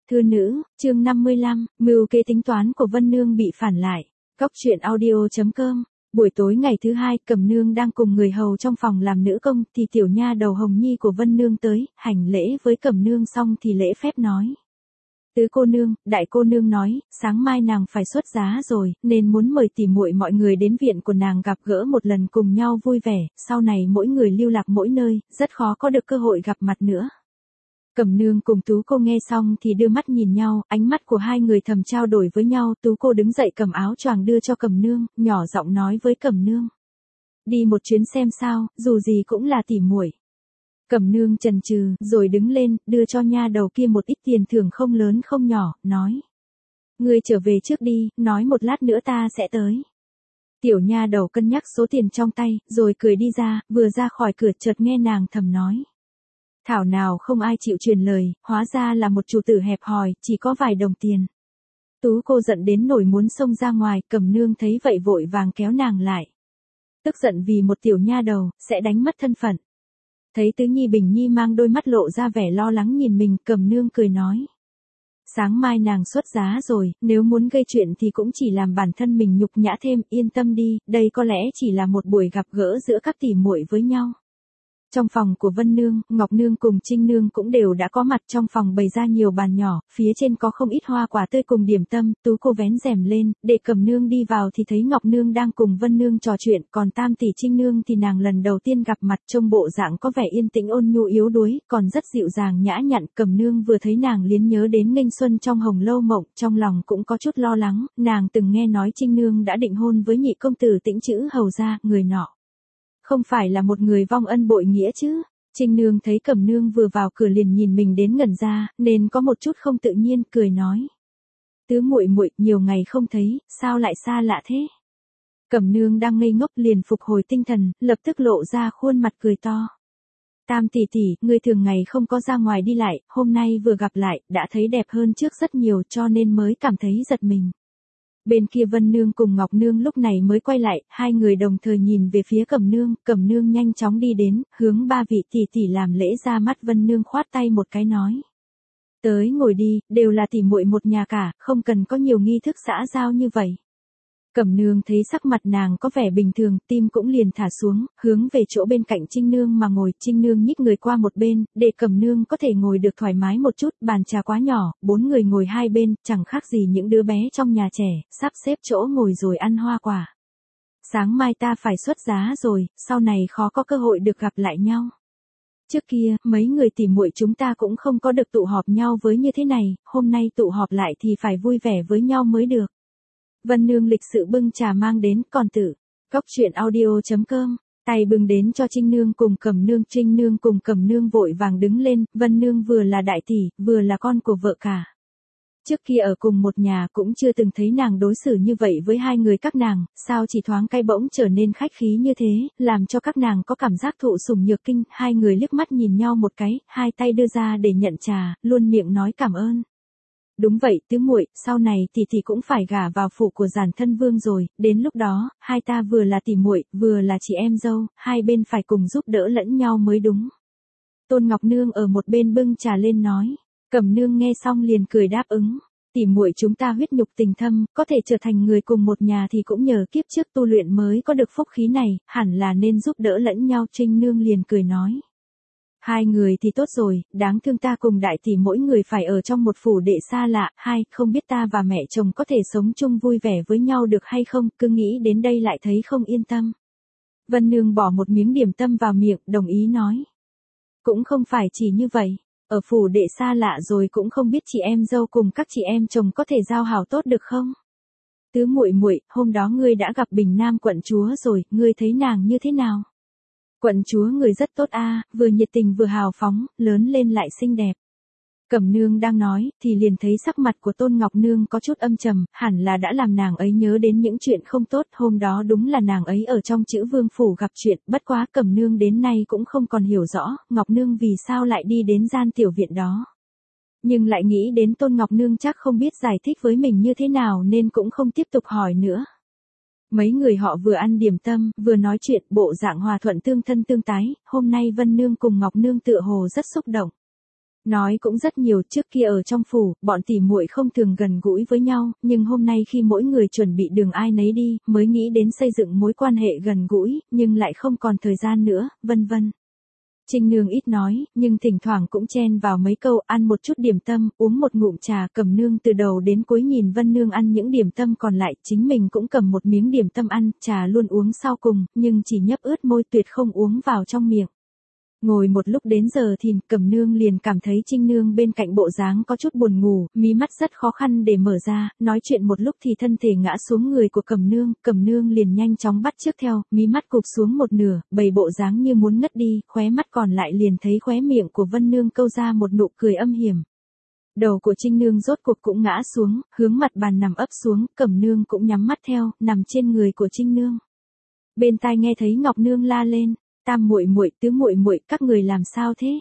Thư nữ, chương 55, mưu kế tính toán của Vân Nương bị phản lại. Góc truyện audio.com. Buổi tối ngày thứ hai, Cẩm Nương đang cùng người hầu trong phòng làm nữ công, thì tiểu nha đầu Hồng Nhi của Vân Nương tới, hành lễ với Cẩm Nương xong thì lễ phép nói. Tứ cô nương, đại cô nương nói, sáng mai nàng phải xuất giá rồi, nên muốn mời tỉ muội mọi người đến viện của nàng gặp gỡ một lần cùng nhau vui vẻ, sau này mỗi người lưu lạc mỗi nơi, rất khó có được cơ hội gặp mặt nữa. Cẩm Nương cùng Tú cô nghe xong thì đưa mắt nhìn nhau, ánh mắt của hai người thầm trao đổi với nhau. Tú cô đứng dậy cầm áo choàng đưa cho Cẩm Nương, nhỏ giọng nói với Cẩm Nương. Đi một chuyến xem sao, dù gì cũng là tỉ muội. Cẩm Nương chần chừ, rồi đứng lên, đưa cho nha đầu kia một ít tiền thưởng không lớn không nhỏ, nói. Ngươi trở về trước đi, nói một lát nữa ta sẽ tới. Tiểu nha đầu cân nhắc số tiền trong tay, rồi cười đi ra, vừa ra khỏi cửa chợt nghe nàng thầm nói. Thảo nào không ai chịu truyền lời, hóa ra là một chủ tử hẹp hòi, chỉ có vài đồng tiền. Tú cô giận đến nổi muốn xông ra ngoài, Cẩm Nương thấy vậy vội vàng kéo nàng lại. Tức giận vì một tiểu nha đầu, sẽ đánh mất thân phận. Thấy Tứ Nhi Bình Nhi mang đôi mắt lộ ra vẻ lo lắng nhìn mình, Cẩm Nương cười nói. Sáng mai nàng xuất giá rồi, nếu muốn gây chuyện thì cũng chỉ làm bản thân mình nhục nhã thêm, yên tâm đi, đây có lẽ chỉ là một buổi gặp gỡ giữa các tỉ muội với nhau. Trong phòng của Vân Nương, Ngọc Nương cùng Trinh Nương cũng đều đã có mặt. Trong phòng bày ra nhiều bàn nhỏ, phía trên có không ít hoa quả tươi cùng điểm tâm. Tú cô vén rèm lên, để Cẩm Nương đi vào thì thấy Ngọc Nương đang cùng Vân Nương trò chuyện, còn tam tỷ Trinh Nương thì nàng lần đầu tiên gặp mặt, trông bộ dạng có vẻ yên tĩnh ôn nhu yếu đuối, còn rất dịu dàng nhã nhặn. Cẩm Nương vừa thấy nàng liền nhớ đến nghênh xuân trong Hồng Lâu Mộng, trong lòng cũng có chút lo lắng. Nàng từng nghe nói Trinh Nương đã định hôn với nhị công tử Tĩnh Chữ hầu gia, người nọ không phải là một người vong ân bội nghĩa chứ? Trinh Nương thấy Cẩm Nương vừa vào cửa liền nhìn mình đến ngẩn ra, nên có một chút không tự nhiên, cười nói. Tứ muội muội, nhiều ngày không thấy, sao lại xa lạ thế? Cẩm Nương đang ngây ngốc liền phục hồi tinh thần, lập tức lộ ra khuôn mặt cười to. Tam tỷ tỷ, ngươi thường ngày không có ra ngoài đi lại, hôm nay vừa gặp lại, đã thấy đẹp hơn trước rất nhiều cho nên mới cảm thấy giật mình. Bên kia Vân Nương cùng Ngọc Nương lúc này mới quay lại, hai người đồng thời nhìn về phía Cẩm Nương nhanh chóng đi đến, hướng ba vị tỷ tỷ làm lễ ra mắt. Vân Nương khoát tay một cái nói. Tới ngồi đi, đều là tỷ muội một nhà cả, không cần có nhiều nghi thức xã giao như vậy. Cẩm Nương thấy sắc mặt nàng có vẻ bình thường, tim cũng liền thả xuống, hướng về chỗ bên cạnh Trinh Nương mà ngồi. Trinh Nương nhích người qua một bên, để Cẩm Nương có thể ngồi được thoải mái một chút. Bàn trà quá nhỏ, 4 người ngồi hai bên, chẳng khác gì những đứa bé trong nhà trẻ, sắp xếp chỗ ngồi rồi ăn hoa quả. Sáng mai ta phải xuất giá rồi, sau này khó có cơ hội được gặp lại nhau. Trước kia, mấy người tỉ muội chúng ta cũng không có được tụ họp nhau với như thế này, hôm nay tụ họp lại thì phải vui vẻ với nhau mới được. Vân Nương lịch sự bưng trà mang đến, còn tử. Góc truyện audio.com. Tay bưng đến cho Trinh Nương cùng Cẩm Nương. Trinh Nương cùng Cẩm Nương vội vàng đứng lên, Vân Nương vừa là đại tỷ, vừa là con của vợ cả. Trước kia ở cùng một nhà cũng chưa từng thấy nàng đối xử như vậy với hai người các nàng, sao chỉ thoáng cái bỗng trở nên khách khí như thế, làm cho các nàng có cảm giác thụ sủng nhược kinh. Hai người liếc mắt nhìn nhau một cái, hai tay đưa ra để nhận trà, luôn miệng nói cảm ơn. Đúng vậy, tứ muội, sau này tỷ tỷ cũng phải gả vào phủ của Giản Thân Vương rồi, đến lúc đó, hai ta vừa là tỷ muội, vừa là chị em dâu, hai bên phải cùng giúp đỡ lẫn nhau mới đúng. Tôn Ngọc Nương ở một bên bưng trà lên nói. Cẩm Nương nghe xong liền cười đáp ứng. Tỷ muội chúng ta huyết nhục tình thâm, có thể trở thành người cùng một nhà thì cũng nhờ kiếp trước tu luyện mới có được phúc khí này, hẳn là nên giúp đỡ lẫn nhau. Trinh Nương liền cười nói. Hai người thì tốt rồi, đáng thương ta cùng đại tỷ mỗi người phải ở trong một phủ đệ xa lạ. Hai, không biết ta và mẹ chồng có thể sống chung vui vẻ với nhau được hay không, cứ nghĩ đến đây lại thấy không yên tâm. Vân Nương bỏ một miếng điểm tâm vào miệng, đồng ý nói. Cũng không phải chỉ như vậy, ở phủ đệ xa lạ rồi cũng không biết chị em dâu cùng các chị em chồng có thể giao hảo tốt được không? Tứ muội muội, hôm đó ngươi đã gặp Bình Nam quận chúa rồi, ngươi thấy nàng như thế nào? Quận chúa người rất tốt a, vừa nhiệt tình vừa hào phóng, lớn lên lại xinh đẹp. Cẩm Nương đang nói, thì liền thấy sắc mặt của Tôn Ngọc Nương có chút âm trầm, hẳn là đã làm nàng ấy nhớ đến những chuyện không tốt. Hôm đó đúng là nàng ấy ở trong Chữ Vương phủ gặp chuyện, bất quá Cẩm Nương đến nay cũng không còn hiểu rõ, Ngọc Nương vì sao lại đi đến gian tiểu viện đó. Nhưng lại nghĩ đến Tôn Ngọc Nương chắc không biết giải thích với mình như thế nào nên cũng không tiếp tục hỏi nữa. Mấy người họ vừa ăn điểm tâm, vừa nói chuyện, bộ dạng hòa thuận tương thân tương tái. Hôm nay Vân Nương cùng Ngọc Nương tựa hồ rất xúc động. Nói cũng rất nhiều, trước kia ở trong phủ, bọn tỉ muội không thường gần gũi với nhau, nhưng hôm nay khi mỗi người chuẩn bị đường ai nấy đi, mới nghĩ đến xây dựng mối quan hệ gần gũi, nhưng lại không còn thời gian nữa, vân vân. Trinh Nương ít nói, nhưng thỉnh thoảng cũng chen vào mấy câu, ăn một chút điểm tâm, uống một ngụm trà. Cẩm Nương từ đầu đến cuối nhìn Vân Nương ăn những điểm tâm còn lại, chính mình cũng cầm một miếng điểm tâm ăn, trà luôn uống sau cùng, nhưng chỉ nhấp ướt môi, tuyệt không uống vào trong miệng. Ngồi một lúc đến giờ thìn, Cẩm Nương liền cảm thấy Trinh Nương bên cạnh bộ dáng có chút buồn ngủ, mí mắt rất khó khăn để mở ra, nói chuyện một lúc thì thân thể ngã xuống người của Cẩm Nương liền nhanh chóng bắt chước theo, mí mắt cụp xuống một nửa, bày bộ dáng như muốn ngất đi, khóe mắt còn lại liền thấy khóe miệng của Vân Nương câu ra một nụ cười âm hiểm. Đầu của Trinh Nương rốt cuộc cũng ngã xuống, hướng mặt bàn nằm ấp xuống, Cẩm Nương cũng nhắm mắt theo, nằm trên người của Trinh Nương. Bên tai nghe thấy Ngọc Nương la lên, tam muội muội, tứ muội muội, các người làm sao thế?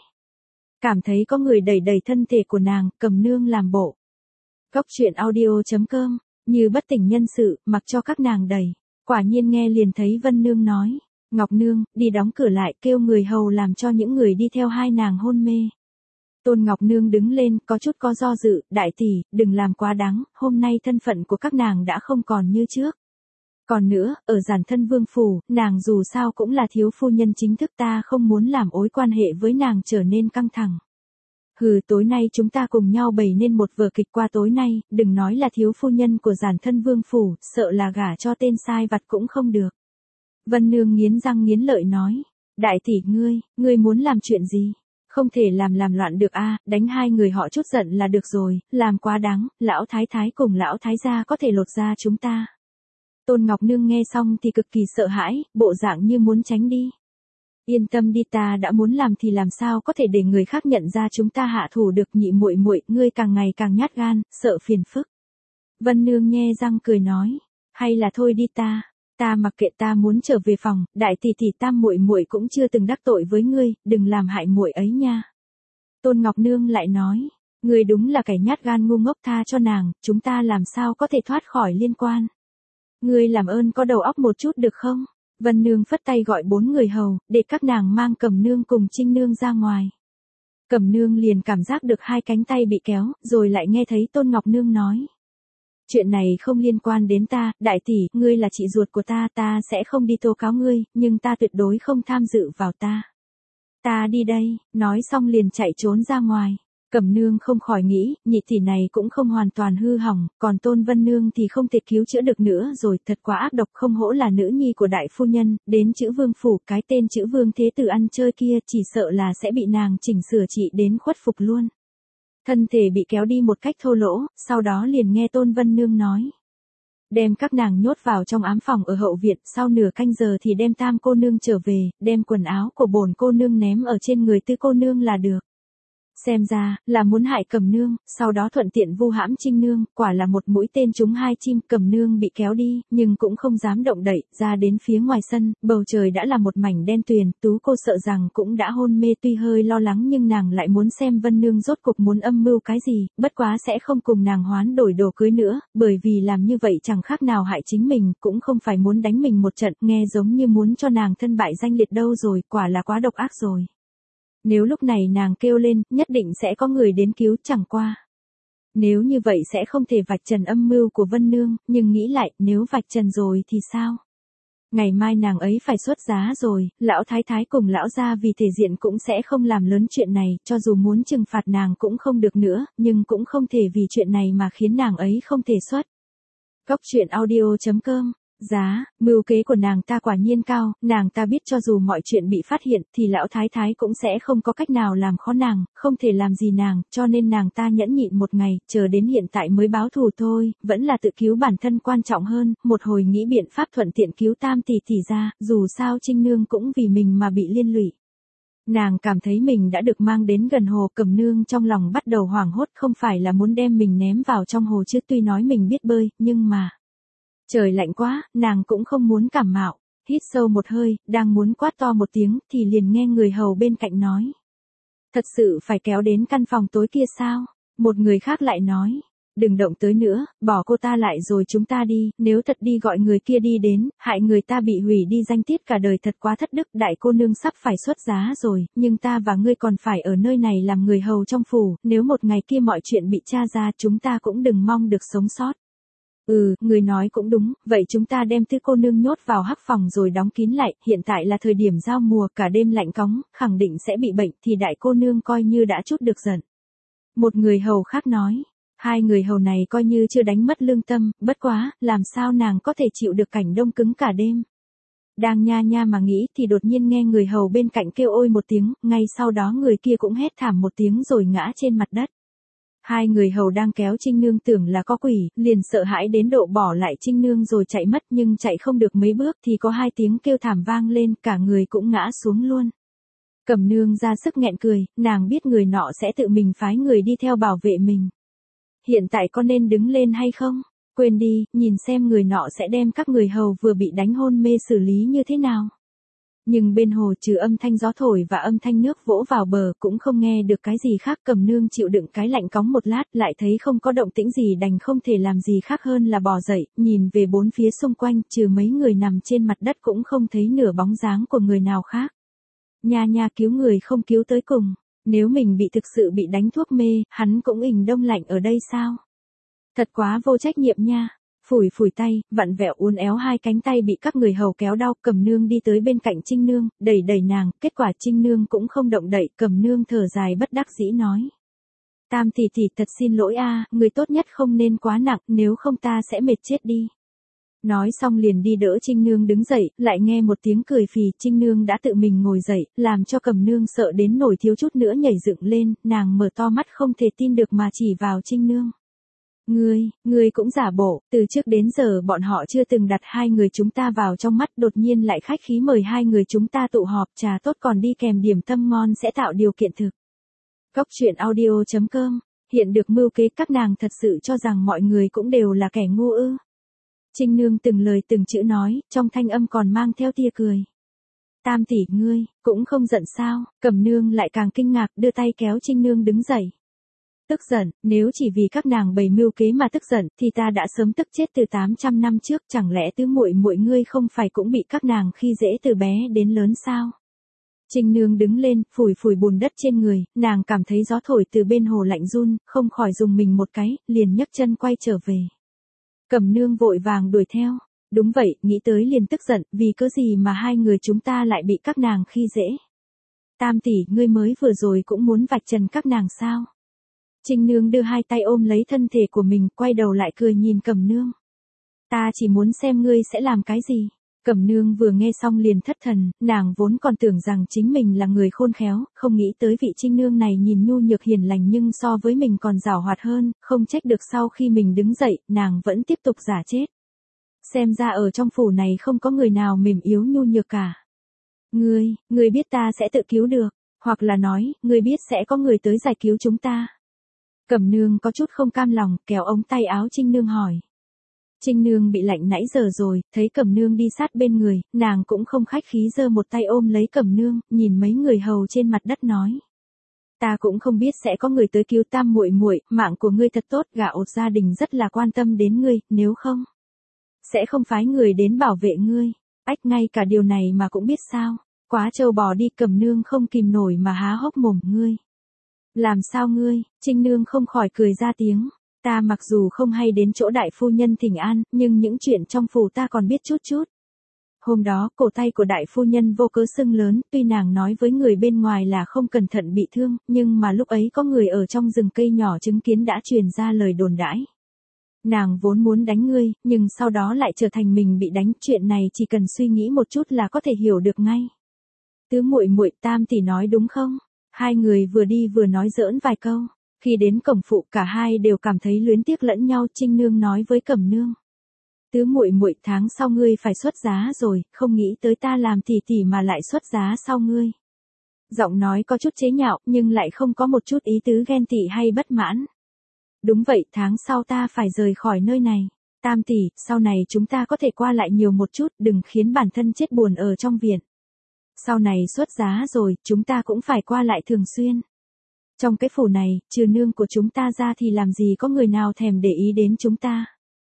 Cảm thấy có người đẩy đẩy thân thể của nàng, Cẩm Nương làm bộ. Góc truyện audio.com, như bất tỉnh nhân sự, mặc cho các nàng đẩy. Quả nhiên nghe liền thấy Vân Nương nói, Ngọc Nương, đi đóng cửa lại, kêu người hầu làm cho những người đi theo hai nàng hôn mê. Tôn Ngọc Nương đứng lên, có chút có do dự, đại tỷ, đừng làm quá đáng, hôm nay thân phận của các nàng đã không còn như trước. Còn nữa, ở Giản Thân Vương phủ, nàng dù sao cũng là thiếu phu nhân chính thức, ta không muốn làm mối quan hệ với nàng trở nên căng thẳng. Hừ, tối nay chúng ta cùng nhau bày nên một vở kịch qua tối nay, đừng nói là thiếu phu nhân của Giản Thân Vương phủ, sợ là gả cho tên sai vặt cũng không được. Vân Nương nghiến răng nghiến lợi nói, đại tỷ ngươi muốn làm chuyện gì? Không thể làm loạn được a, đánh hai người họ chút giận là được rồi, làm quá đáng, lão thái thái cùng lão thái gia có thể lột da chúng ta. Tôn Ngọc Nương nghe xong thì cực kỳ sợ hãi, bộ dạng như muốn tránh đi. Yên tâm đi, ta đã muốn làm thì làm sao có thể để người khác nhận ra chúng ta hạ thủ được. Nhị muội muội, ngươi càng ngày càng nhát gan, sợ phiền phức. Vân Nương nhe răng cười nói, hay là thôi đi, ta mặc kệ, ta muốn trở về phòng, đại tỷ tỷ, tam muội muội cũng chưa từng đắc tội với ngươi, đừng làm hại muội ấy nha. Tôn Ngọc Nương lại nói, ngươi đúng là kẻ nhát gan ngu ngốc, tha cho nàng, chúng ta làm sao có thể thoát khỏi liên quan. Ngươi làm ơn có đầu óc một chút được không? Vân Nương phất tay gọi 4 người hầu, để các nàng mang Cẩm Nương cùng Trinh Nương ra ngoài. Cẩm Nương liền cảm giác được hai cánh tay bị kéo, rồi lại nghe thấy Tôn Ngọc Nương nói. Chuyện này không liên quan đến ta, đại tỷ, ngươi là chị ruột của ta sẽ không đi tố cáo ngươi, nhưng ta tuyệt đối không tham dự vào Ta đi đây, nói xong liền chạy trốn ra ngoài. Cẩm Nương không khỏi nghĩ, nhị tỷ này cũng không hoàn toàn hư hỏng, còn Tôn Vân Nương thì không thể cứu chữa được nữa rồi, thật quá ác độc, không hổ là nữ nhi của đại phu nhân, đến chữ vương phủ, cái tên chữ vương thế tử ăn chơi kia, chỉ sợ là sẽ bị nàng chỉnh sửa trị đến khuất phục luôn. Thân thể bị kéo đi một cách thô lỗ, sau đó liền nghe Tôn Vân Nương nói. Đem các nàng nhốt vào trong ám phòng ở hậu viện, sau nửa canh giờ thì đem tam cô nương trở về, đem quần áo của bổn cô nương ném ở trên người tứ cô nương là được. Xem ra, là muốn hại Cẩm Nương, sau đó thuận tiện vu hãm Trinh Nương, quả là một mũi tên trúng hai chim. Cẩm Nương bị kéo đi, nhưng cũng không dám động đậy, ra đến phía ngoài sân, bầu trời đã là một mảnh đen tuyền, Tú cô sợ rằng cũng đã hôn mê, tuy hơi lo lắng nhưng nàng lại muốn xem Vân Nương rốt cuộc muốn âm mưu cái gì, bất quá sẽ không cùng nàng hoán đổi đồ cưới nữa, bởi vì làm như vậy chẳng khác nào hại chính mình, cũng không phải muốn đánh mình một trận, nghe giống như muốn cho nàng thân bại danh liệt đâu rồi, quả là quá độc ác rồi. Nếu lúc này nàng kêu lên, nhất định sẽ có người đến cứu, chẳng qua. Nếu như vậy sẽ không thể vạch trần âm mưu của Vân Nương, nhưng nghĩ lại, nếu vạch trần rồi thì sao? Ngày mai nàng ấy phải xuất giá rồi, lão thái thái cùng lão gia vì thể diện cũng sẽ không làm lớn chuyện này, cho dù muốn trừng phạt nàng cũng không được nữa, nhưng cũng không thể vì chuyện này mà khiến nàng ấy không thể xuất. Góc truyện audio.com. Giá, mưu kế của nàng ta quả nhiên cao, nàng ta biết cho dù mọi chuyện bị phát hiện thì lão thái thái cũng sẽ không có cách nào làm khó nàng, không thể làm gì nàng, cho nên nàng ta nhẫn nhịn một ngày, chờ đến hiện tại mới báo thù thôi, vẫn là tự cứu bản thân quan trọng hơn, một hồi nghĩ biện pháp thuận tiện cứu tam tỷ tỷ ra, dù sao Trinh Nương cũng vì mình mà bị liên lụy. Nàng cảm thấy mình đã được mang đến gần hồ. Cẩm Nương trong lòng bắt đầu hoảng hốt, không phải là muốn đem mình ném vào trong hồ chứ, tuy nói mình biết bơi, nhưng mà trời lạnh quá, nàng cũng không muốn cảm mạo. Hít sâu một hơi, đang muốn quát to một tiếng, thì liền nghe người hầu bên cạnh nói. Thật sự phải kéo đến căn phòng tối kia sao? Một người khác lại nói. Đừng động tới nữa, bỏ cô ta lại rồi chúng ta đi, nếu thật đi gọi người kia đi đến, hại người ta bị hủy đi danh tiết cả đời thật quá thất đức. Đại cô nương sắp phải xuất giá rồi, nhưng ta và ngươi còn phải ở nơi này làm người hầu trong phủ, nếu một ngày kia mọi chuyện bị tra ra chúng ta cũng đừng mong được sống sót. Người nói cũng đúng, vậy chúng ta đem Tư cô nương nhốt vào hắc phòng rồi đóng kín lại, hiện tại là thời điểm giao mùa, cả đêm lạnh cóng, khẳng định sẽ bị bệnh, thì đại cô nương coi như đã chút được giận. Một người hầu khác nói, hai người hầu này coi như chưa đánh mất lương tâm, bất quá, làm sao nàng có thể chịu được cảnh đông cứng cả đêm. Đang nha nha mà nghĩ thì đột nhiên nghe người hầu bên cạnh kêu ôi một tiếng, ngay sau đó người kia cũng hét thảm một tiếng rồi ngã trên mặt đất. Hai người hầu đang kéo Trinh Nương tưởng là có quỷ, liền sợ hãi đến độ bỏ lại Trinh Nương rồi chạy mất, nhưng chạy không được mấy bước thì có hai tiếng kêu thảm vang lên, cả người cũng ngã xuống luôn. Cẩm Nương ra sức nghẹn cười, nàng biết người nọ sẽ tự mình phái người đi theo bảo vệ mình. Hiện tại có nên đứng lên hay không? Quên đi, nhìn xem người nọ sẽ đem các người hầu vừa bị đánh hôn mê xử lý như thế nào. Nhưng bên hồ trừ âm thanh gió thổi và âm thanh nước vỗ vào bờ cũng không nghe được cái gì khác. Cẩm Nương chịu đựng cái lạnh cóng một lát lại thấy không có động tĩnh gì đành không thể làm gì khác hơn là bò dậy, nhìn về bốn phía xung quanh trừ mấy người nằm trên mặt đất cũng không thấy nửa bóng dáng của người nào khác. Nha nha cứu người không cứu tới cùng, nếu mình bị thực sự bị đánh thuốc mê, hắn cũng ình đông lạnh ở đây sao? Thật quá vô trách nhiệm nha. Phủi phủi tay, vặn vẹo uốn éo hai cánh tay bị các người hầu kéo đau, Cẩm Nương đi tới bên cạnh Trinh Nương, đẩy đẩy nàng, kết quả Trinh Nương cũng không động đậy, Cẩm Nương thở dài bất đắc dĩ nói. Tam tỷ tỷ thật xin lỗi a, người tốt nhất không nên quá nặng, nếu không ta sẽ mệt chết đi. Nói xong liền đi đỡ Trinh Nương đứng dậy, lại nghe một tiếng cười phì, Trinh Nương đã tự mình ngồi dậy, làm cho Cẩm Nương sợ đến nổi thiếu chút nữa nhảy dựng lên, nàng mở to mắt không thể tin được mà chỉ vào Trinh Nương. Ngươi cũng giả bộ, từ trước đến giờ bọn họ chưa từng đặt hai người chúng ta vào trong mắt, đột nhiên lại khách khí mời hai người chúng ta tụ họp, trà tốt còn đi kèm điểm tâm ngon sẽ tạo điều kiện thực. Cóc truyện audio.com, hiện được mưu kế các nàng thật sự cho rằng mọi người cũng đều là kẻ ngu ư. Trinh Nương từng lời từng chữ nói, trong thanh âm còn mang theo tia cười. Tam tỷ ngươi, cũng không giận sao? Cẩm Nương lại càng kinh ngạc đưa tay kéo Trinh Nương đứng dậy. Tức giận, nếu chỉ vì các nàng bày mưu kế mà tức giận thì ta đã sớm tức chết từ 800 năm trước, chẳng lẽ tứ muội muội ngươi không phải cũng bị các nàng khi dễ từ bé đến lớn sao? Trinh Nương đứng lên, phủi phủi bùn đất trên người, nàng cảm thấy gió thổi từ bên hồ lạnh run, không khỏi dùng mình một cái, liền nhấc chân quay trở về. Cẩm Nương vội vàng đuổi theo. Đúng vậy, nghĩ tới liền tức giận, vì cớ gì mà hai người chúng ta lại bị các nàng khi dễ? Tam tỷ, ngươi mới vừa rồi cũng muốn vạch trần các nàng sao? Trinh Nương đưa hai tay ôm lấy thân thể của mình, quay đầu lại cười nhìn Cẩm Nương. Ta chỉ muốn xem ngươi sẽ làm cái gì. Cẩm Nương vừa nghe xong liền thất thần, nàng vốn còn tưởng rằng chính mình là người khôn khéo, không nghĩ tới vị Trinh Nương này nhìn nhu nhược hiền lành nhưng so với mình còn giàu hoạt hơn, không trách được sau khi mình đứng dậy, nàng vẫn tiếp tục giả chết. Xem ra ở trong phủ này không có người nào mềm yếu nhu nhược cả. Ngươi biết ta sẽ tự cứu được, hoặc là nói, ngươi biết sẽ có người tới giải cứu chúng ta. Cẩm Nương có chút không cam lòng, kéo ống tay áo Trinh Nương hỏi. Trinh Nương bị lạnh nãy giờ rồi, thấy Cẩm Nương đi sát bên người, nàng cũng không khách khí giơ một tay ôm lấy Cẩm Nương, nhìn mấy người hầu trên mặt đất nói. Ta cũng không biết sẽ có người tới cứu Tam muội muội, mạng của ngươi thật tốt, gả ột gia đình rất là quan tâm đến ngươi, nếu không, sẽ không phái người đến bảo vệ ngươi. Ách, ngay cả điều này mà cũng biết sao? Quá trâu bò đi. Cẩm Nương không kìm nổi mà há hốc mồm. Ngươi làm sao ngươi? Trinh Nương không khỏi cười ra tiếng. Ta mặc dù không hay đến chỗ đại phu nhân thỉnh an, nhưng những chuyện trong phủ ta còn biết chút chút. Hôm đó, cổ tay của đại phu nhân vô cớ sưng lớn, tuy nàng nói với người bên ngoài là không cẩn thận bị thương, nhưng mà lúc ấy có người ở trong rừng cây nhỏ chứng kiến đã truyền ra lời đồn đãi. Nàng vốn muốn đánh ngươi, nhưng sau đó lại trở thành mình bị đánh, chuyện này chỉ cần suy nghĩ một chút là có thể hiểu được ngay. Tứ muội muội, Tam tỷ nói đúng không? Hai người vừa đi vừa nói giỡn vài câu. Khi đến cổng phụ cả hai đều cảm thấy luyến tiếc lẫn nhau. Trinh Nương nói với Cẩm Nương. Tứ muội muội, tháng sau ngươi phải xuất giá rồi, không nghĩ tới ta làm tỷ tỷ mà lại xuất giá sau ngươi. Giọng nói có chút chế nhạo, nhưng lại không có một chút ý tứ ghen tị hay bất mãn. Đúng vậy, tháng sau ta phải rời khỏi nơi này. Tam tỷ, sau này chúng ta có thể qua lại nhiều một chút, đừng khiến bản thân chết buồn ở trong viện. Sau này xuất giá rồi, chúng ta cũng phải qua lại thường xuyên. Trong cái phủ này, trừ nương của chúng ta ra thì làm gì có người nào thèm để ý đến chúng ta.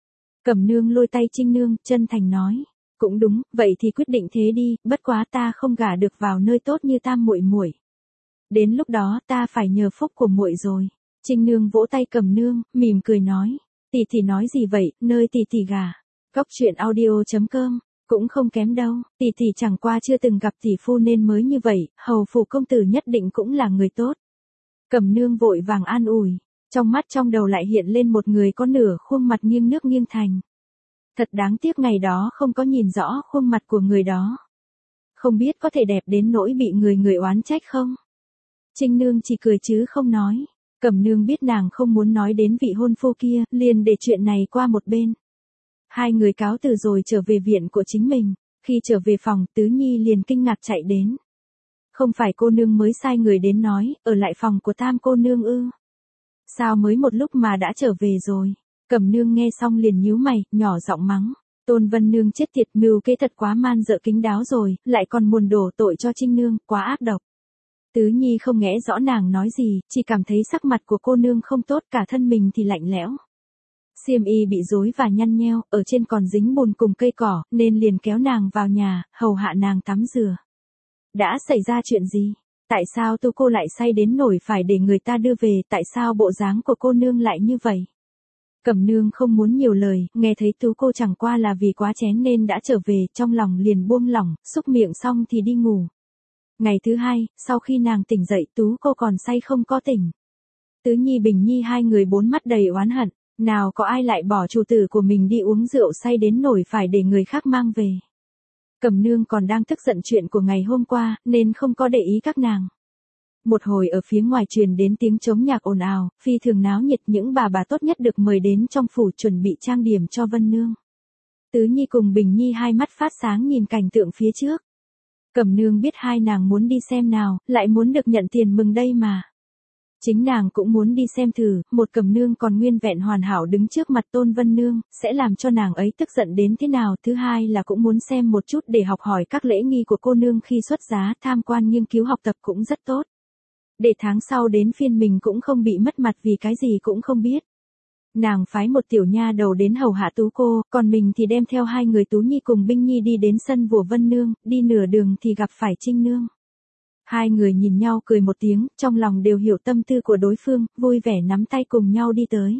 Cẩm nương lôi tay Trinh nương, chân thành nói. Cũng đúng, vậy thì quyết định thế đi, bất quá ta không gả được vào nơi tốt như Tam muội muội. Đến lúc đó ta phải nhờ phúc của muội rồi. Trinh nương vỗ tay Cẩm nương, mỉm cười nói. Tỷ nói gì vậy, nơi tỷ gả. Cóc truyện audio.com, cũng không kém đâu, tỷ chẳng qua chưa từng gặp tỷ phu nên mới như vậy, hầu phủ công tử nhất định cũng là người tốt. Cẩm nương vội vàng an ủi, trong mắt trong đầu lại hiện lên một người có nửa khuôn mặt nghiêng nước nghiêng thành. Thật đáng tiếc ngày đó không có nhìn rõ khuôn mặt của người đó. Không biết có thể đẹp đến nỗi bị người oán trách không? Trinh nương chỉ cười chứ không nói. Cẩm nương biết nàng không muốn nói đến vị hôn phu kia, liền để chuyện này qua một bên. Hai người cáo từ rồi trở về viện của chính mình. Khi trở về phòng, Tứ Nhi liền kinh ngạc chạy đến. Không phải cô nương mới sai người đến nói, ở lại phòng của Tam cô nương ư? Sao mới một lúc mà đã trở về rồi? Cẩm nương nghe xong liền nhíu mày, nhỏ giọng mắng. Tôn Vân nương chết tiệt, mưu kế thật quá man dợ kín đáo rồi, lại còn muốn đổ tội cho Trinh nương, quá ác độc. Tứ Nhi không nghe rõ nàng nói gì, chỉ cảm thấy sắc mặt của cô nương không tốt, cả thân mình thì lạnh lẽo. Xiêm y bị rối và nhăn nheo, ở trên còn dính bùn cùng cây cỏ, nên liền kéo nàng vào nhà, hầu hạ nàng tắm rửa. Đã xảy ra chuyện gì? Tại sao Tú cô lại say đến nổi phải để người ta đưa về, tại sao bộ dáng của cô nương lại như vậy? Cẩm nương không muốn nhiều lời, nghe thấy Tú cô chẳng qua là vì quá chén nên đã trở về, trong lòng liền buông lỏng, xúc miệng xong thì đi ngủ. Ngày thứ hai, sau khi nàng tỉnh dậy, Tú cô còn say không có tỉnh. Tứ Nhi Bình Nhi hai người bốn mắt đầy oán hận, nào có ai lại bỏ chủ tử của mình đi uống rượu say đến nổi phải để người khác mang về. Cẩm nương còn đang tức giận chuyện của ngày hôm qua, nên không có để ý các nàng. Một hồi ở phía ngoài truyền đến tiếng trống nhạc ồn ào, phi thường náo nhiệt, những bà tốt nhất được mời đến trong phủ chuẩn bị trang điểm cho Vân nương. Tứ Nhi cùng Bình Nhi hai mắt phát sáng nhìn cảnh tượng phía trước. Cẩm nương biết hai nàng muốn đi xem nào, lại muốn được nhận tiền mừng đây mà. Chính nàng cũng muốn đi xem thử, một Cẩm nương còn nguyên vẹn hoàn hảo đứng trước mặt Tôn Vân nương, sẽ làm cho nàng ấy tức giận đến thế nào. Thứ hai là cũng muốn xem một chút để học hỏi các lễ nghi của cô nương khi xuất giá, tham quan nghiên cứu học tập cũng rất tốt. Để tháng sau đến phiên mình cũng không bị mất mặt vì cái gì cũng không biết. Nàng phái một tiểu nha đầu đến hầu hạ Tú cô, còn mình thì đem theo hai người Tú Nhi cùng Binh Nhi đi đến sân của Vân nương, đi nửa đường thì gặp phải Trinh nương. Hai người nhìn nhau cười một tiếng, trong lòng đều hiểu tâm tư của đối phương, vui vẻ nắm tay cùng nhau đi tới.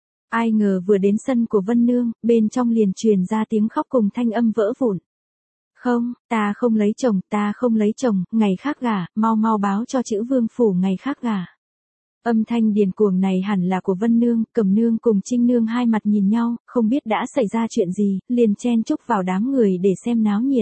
Ai ngờ vừa đến sân của Vân nương, bên trong liền truyền ra tiếng khóc cùng thanh âm vỡ vụn. Không, ta không lấy chồng, ta không lấy chồng, ngày khác gả, mau báo cho chữ vương phủ ngày khác gả. Âm thanh điền cuồng này hẳn là của Vân nương. Cẩm nương cùng Trinh nương hai mặt nhìn nhau, không biết đã xảy ra chuyện gì, liền chen chúc vào đám người để xem náo nhiệt.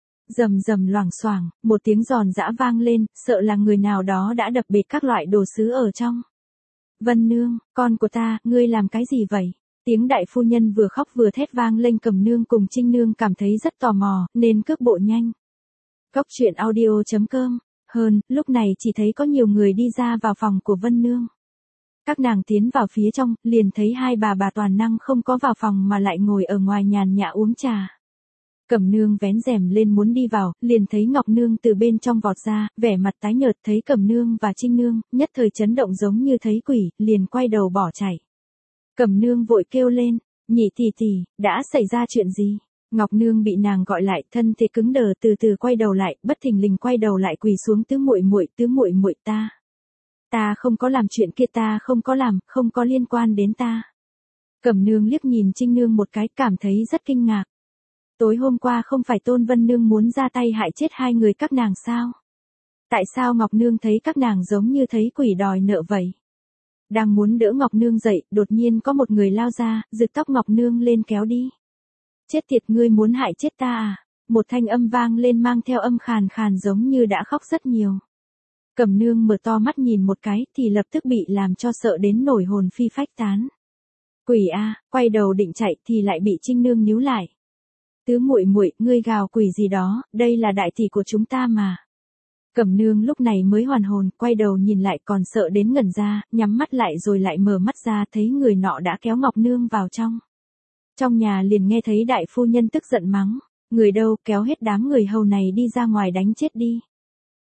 Rầm loảng xoảng, một tiếng giòn giã vang lên, sợ là người nào đó đã đập bệt các loại đồ sứ ở trong. Vân nương, con của ta, ngươi làm cái gì vậy? Tiếng đại phu nhân vừa khóc vừa thét vang lên. Cẩm nương cùng Trinh nương cảm thấy rất tò mò, nên cước bộ nhanh. Cóc truyện audio.com. Hơn, lúc này chỉ thấy có nhiều người đi ra vào phòng của Vân nương. Các nàng tiến vào phía trong, liền thấy hai bà toàn năng không có vào phòng mà lại ngồi ở ngoài nhàn nhã uống trà. Cẩm nương vén rèm lên muốn đi vào, liền thấy Ngọc nương từ bên trong vọt ra, vẻ mặt tái nhợt, thấy Cẩm nương và Trinh nương, nhất thời chấn động giống như thấy quỷ, liền quay đầu bỏ chạy. Cẩm nương vội kêu lên, nhị tỷ, đã xảy ra chuyện gì? Ngọc nương bị nàng gọi lại, thân thể cứng đờ, từ từ quay đầu lại, bất thình lình quay đầu lại quỳ xuống. Tứ muội muội ta không có làm chuyện kia, ta không có làm, không có liên quan đến ta. Cẩm nương liếc nhìn Trinh nương một cái, cảm thấy rất kinh ngạc. Tối hôm qua không phải Tôn Vân nương muốn ra tay hại chết hai người các nàng sao? Tại sao Ngọc nương thấy các nàng giống như thấy quỷ đòi nợ vậy? Đang muốn đỡ Ngọc nương dậy, đột nhiên có một người lao ra, giật tóc Ngọc nương lên kéo đi. Chết tiệt, ngươi muốn hại chết ta à? Một thanh âm vang lên mang theo âm khàn khàn giống như đã khóc rất nhiều. Cẩm nương mở to mắt nhìn một cái thì lập tức bị làm cho sợ đến nổi hồn phi phách tán. Quỷ a, quay đầu định chạy thì lại bị Trinh nương níu lại. Tứ muội, ngươi gào quỷ gì đó, đây là đại tỷ của chúng ta mà. Cẩm nương lúc này mới hoàn hồn, quay đầu nhìn lại còn sợ đến ngẩn ra, nhắm mắt lại rồi lại mở mắt ra thấy người nọ đã kéo Ngọc nương vào trong. Trong nhà liền nghe thấy đại phu nhân tức giận mắng, người đâu, kéo hết đám người hầu này đi ra ngoài đánh chết đi.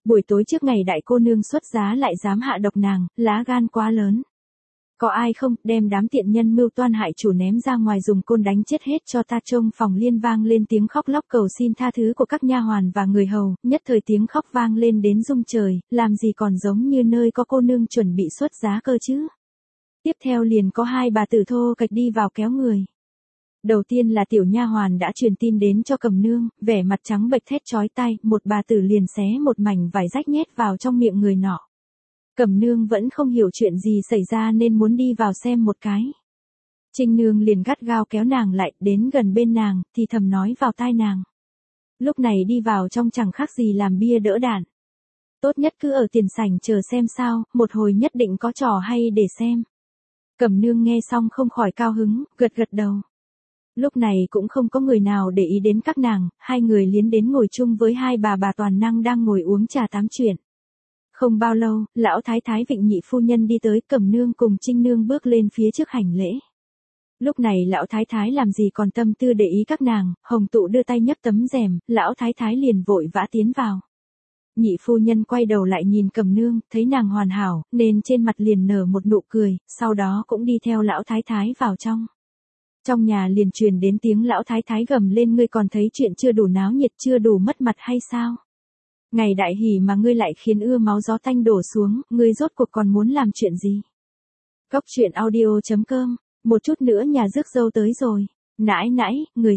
Buổi tối trước ngày đại cô nương xuất giá lại dám hạ độc nàng, lá gan quá lớn. Có ai không, đem đám tiện nhân mưu toan hại chủ ném ra ngoài dùng côn đánh chết hết cho ta. Trong phòng liên vang lên tiếng khóc lóc cầu xin tha thứ của các nha hoàn và người hầu, nhất thời tiếng khóc vang lên đến rung trời, làm gì còn giống như nơi có cô nương chuẩn bị xuất giá cơ chứ. Tiếp theo liền có hai bà tử thô kệch đi vào kéo người. Đầu tiên là tiểu nha hoàn đã truyền tin đến cho Cẩm Nương, vẻ mặt trắng bệch thét chói tai, một bà tử liền xé một mảnh vải rách nhét vào trong miệng người nọ. Cẩm Nương vẫn không hiểu chuyện gì xảy ra nên muốn đi vào xem một cái. Trinh Nương liền gắt gao kéo nàng lại, đến gần bên nàng, thì thầm nói vào tai nàng. Lúc này đi vào trong chẳng khác gì làm bia đỡ đạn. Tốt nhất cứ ở tiền sảnh chờ xem sao, một hồi nhất định có trò hay để xem. Cẩm Nương nghe xong không khỏi cao hứng, gật gật đầu. Lúc này cũng không có người nào để ý đến các nàng, hai người liến đến ngồi chung với hai bà toàn năng đang ngồi uống trà tám chuyện. Không bao lâu, lão thái thái Vịnh nhị phu nhân đi tới, Cẩm Nương cùng Trinh Nương bước lên phía trước hành lễ. Lúc này lão thái thái làm gì còn tâm tư để ý các nàng, Hồng Tụ đưa tay nhấc tấm rèm, lão thái thái liền vội vã tiến vào. Nhị phu nhân quay đầu lại nhìn Cẩm Nương, thấy nàng hoàn hảo, nên trên mặt liền nở một nụ cười, sau đó cũng đi theo lão thái thái vào trong. Trong nhà liền truyền đến tiếng lão thái thái gầm lên, ngươi còn thấy chuyện chưa đủ náo nhiệt, chưa đủ mất mặt hay sao? Ngày đại hỷ mà ngươi lại khiến ưa máu gió tanh đổ xuống, ngươi rốt cuộc còn muốn làm chuyện gì? Góc truyện audio.com, một chút nữa nhà rước dâu tới rồi. Nãi nãi,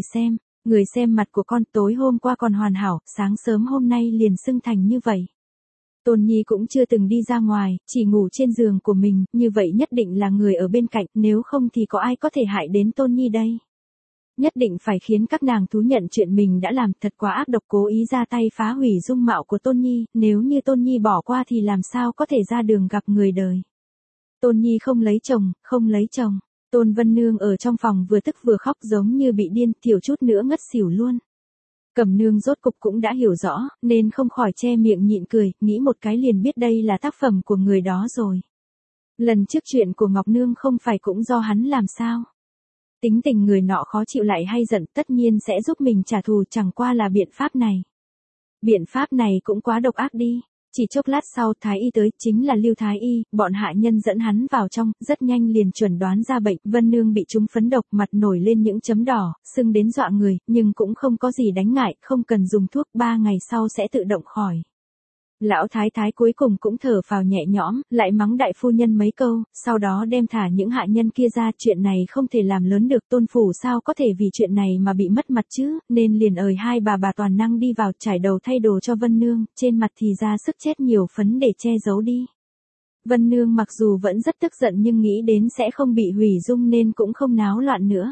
người xem mặt của con tối hôm qua còn hoàn hảo, sáng sớm hôm nay liền sưng thành như vậy. Tôn Nhi cũng chưa từng đi ra ngoài, chỉ ngủ trên giường của mình, như vậy nhất định là người ở bên cạnh, nếu không thì có ai có thể hại đến Tôn Nhi đây. Nhất định phải khiến các nàng thú nhận chuyện mình đã làm, thật quá ác độc, cố ý ra tay phá hủy dung mạo của Tôn Nhi, nếu như Tôn Nhi bỏ qua thì làm sao có thể ra đường gặp người đời. Tôn Nhi không lấy chồng. Tôn Vân Nương ở trong phòng vừa tức vừa khóc giống như bị điên, thiếu chút nữa ngất xỉu luôn. Cẩm Nương rốt cục cũng đã hiểu rõ, nên không khỏi che miệng nhịn cười, nghĩ một cái liền biết đây là tác phẩm của người đó rồi. Lần trước chuyện của Ngọc Nương không phải cũng do hắn làm sao? Tính tình người nọ khó chịu lại hay giận, tất nhiên sẽ giúp mình trả thù, chẳng qua là biện pháp này. Biện pháp này cũng quá độc ác đi. Chỉ chốc lát sau Thái Y tới, chính là Lưu Thái Y, bọn hạ nhân dẫn hắn vào trong, rất nhanh liền chuẩn đoán ra bệnh, Vân Nương bị trúng phấn độc, mặt nổi lên những chấm đỏ, sưng đến dọa người, nhưng cũng không có gì đáng ngại, không cần dùng thuốc, 3 ngày sau sẽ tự động khỏi. Lão thái thái cuối cùng cũng thở phào nhẹ nhõm, lại mắng đại phu nhân mấy câu, sau đó đem thả những hạ nhân kia ra, chuyện này không thể làm lớn được, Tôn phủ sao có thể vì chuyện này mà bị mất mặt chứ, nên liền ời hai bà toàn năng đi vào trải đầu thay đồ cho Vân Nương, trên mặt thì ra sức chết nhiều phấn để che giấu đi. Vân Nương mặc dù vẫn rất tức giận nhưng nghĩ đến sẽ không bị hủy dung nên cũng không náo loạn nữa.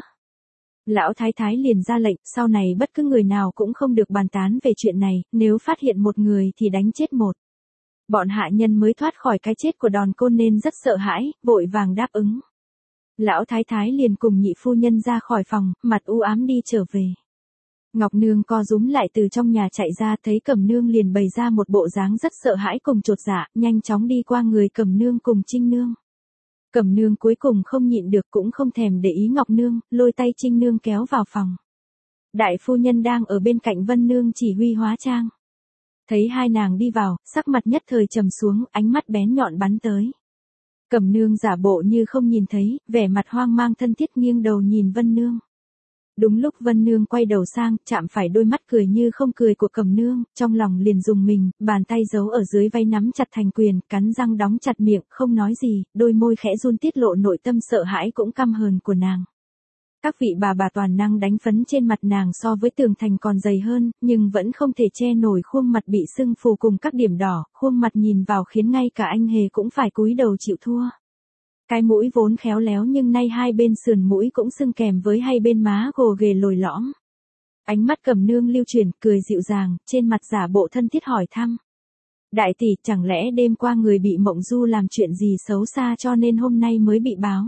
Lão thái thái liền ra lệnh, sau này bất cứ người nào cũng không được bàn tán về chuyện này, nếu phát hiện một người thì đánh chết một. Bọn hạ nhân mới thoát khỏi cái chết của đòn côn nên rất sợ hãi, vội vàng đáp ứng. Lão thái thái liền cùng nhị phu nhân ra khỏi phòng, mặt u ám đi trở về. Ngọc Nương co rúm lại từ trong nhà chạy ra, thấy Cẩm Nương liền bày ra một bộ dáng rất sợ hãi cùng chột dạ, nhanh chóng đi qua người Cẩm Nương cùng Trinh Nương. Cẩm Nương cuối cùng không nhịn được cũng không thèm để ý Ngọc Nương, lôi tay Trinh Nương kéo vào phòng. Đại phu nhân đang ở bên cạnh Vân Nương chỉ huy hóa trang. Thấy hai nàng đi vào, sắc mặt nhất thời trầm xuống, ánh mắt bén nhọn bắn tới. Cẩm Nương giả bộ như không nhìn thấy, vẻ mặt hoang mang thân thiết nghiêng đầu nhìn Vân Nương. Đúng lúc Vân Nương quay đầu sang, chạm phải đôi mắt cười như không cười của Cẩm Nương, trong lòng liền rùng mình, bàn tay giấu ở dưới váy nắm chặt thành quyền, cắn răng đóng chặt miệng, không nói gì, đôi môi khẽ run tiết lộ nội tâm sợ hãi cũng căm hờn của nàng. Các vị bà toàn năng đánh phấn trên mặt nàng so với tường thành còn dày hơn, nhưng vẫn không thể che nổi khuôn mặt bị sưng phù cùng các điểm đỏ, khuôn mặt nhìn vào khiến ngay cả anh hề cũng phải cúi đầu chịu thua. Cái mũi vốn khéo léo nhưng nay hai bên sườn mũi cũng sưng kèm với hai bên má gồ ghề lồi lõm. Ánh mắt Cẩm Nương lưu chuyển, cười dịu dàng, trên mặt giả bộ thân thiết hỏi thăm. Đại tỷ, chẳng lẽ đêm qua người bị mộng du làm chuyện gì xấu xa cho nên hôm nay mới bị báo?